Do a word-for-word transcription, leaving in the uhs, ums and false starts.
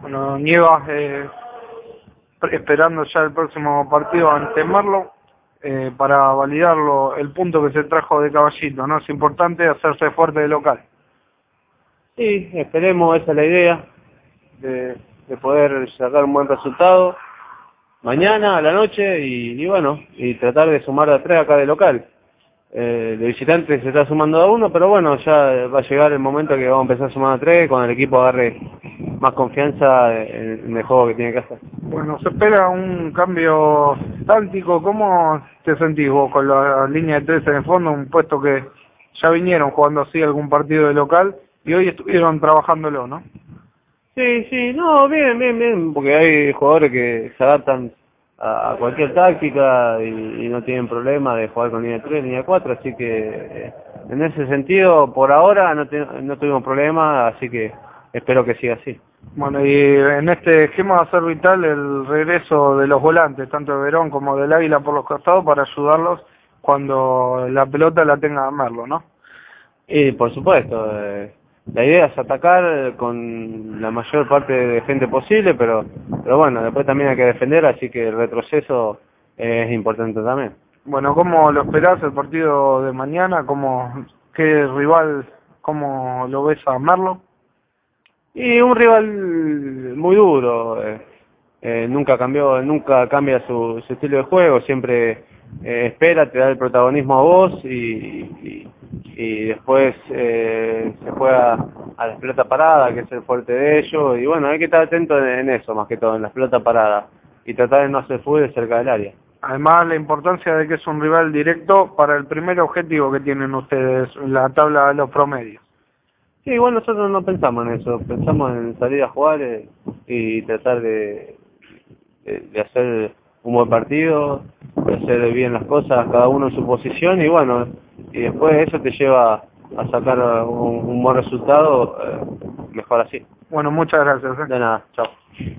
Bueno, Nievas, eh, esperando ya el próximo partido ante Merlo, eh, para validarlo, el punto que se trajo de Caballito, ¿no? Es importante hacerse fuerte de local. Sí, esperemos, esa es la idea, de, de poder sacar un buen resultado mañana a la noche y, y bueno, y tratar de sumar de a tres acá de local. Eh, de visitante se está sumando a uno, pero bueno, ya va a llegar el momento que vamos a empezar a sumar a tres cuando el equipo agarre más confianza en, en el juego que tiene que hacer. Bueno, se espera un cambio táctico. ¿Cómo te sentís vos con la línea de tres en el fondo? Un puesto que ya vinieron jugando así algún partido de local y hoy estuvieron trabajándolo, ¿no? Sí, sí, no, bien, bien, bien, porque hay jugadores que se adaptan a, a cualquier táctica y, y no tienen problema de jugar con línea tres, línea cuatro, así que eh, en ese sentido, por ahora no, te, no tuvimos problema, así que espero que siga así. Bueno, y en este esquema va a ser vital el regreso de los volantes, tanto de Verón como del Águila por los costados, para ayudarlos cuando la pelota la tenga Merlo, ¿no? Y por supuesto, eh, la idea es atacar con la mayor parte de gente posible, pero pero bueno, después también hay que defender, así que el retroceso es importante también. Bueno, ¿cómo lo esperás el partido de mañana? ¿Cómo, qué rival, cómo lo ves a Merlo? Y un rival muy duro, eh, eh, nunca cambió, nunca cambia su, su estilo de juego, siempre eh, espera, te da el protagonismo a vos y, y, y después eh, se juega a la pelota parada, que es el fuerte de ellos, y bueno, hay que estar atento en, en eso, más que todo, en la pelota parada, y tratar de no hacer fútbol cerca del área. Además, la importancia de que es un rival directo para el primer objetivo que tienen ustedes, la tabla de los promedios. Sí, igual nosotros no pensamos en eso, pensamos en salir a jugar eh, y tratar de, de, de hacer un buen partido, de hacer bien las cosas, cada uno en su posición y bueno, y después eso te lleva a sacar un, un buen resultado, eh, mejor así. Bueno, muchas gracias. ¿eh? De nada, chao.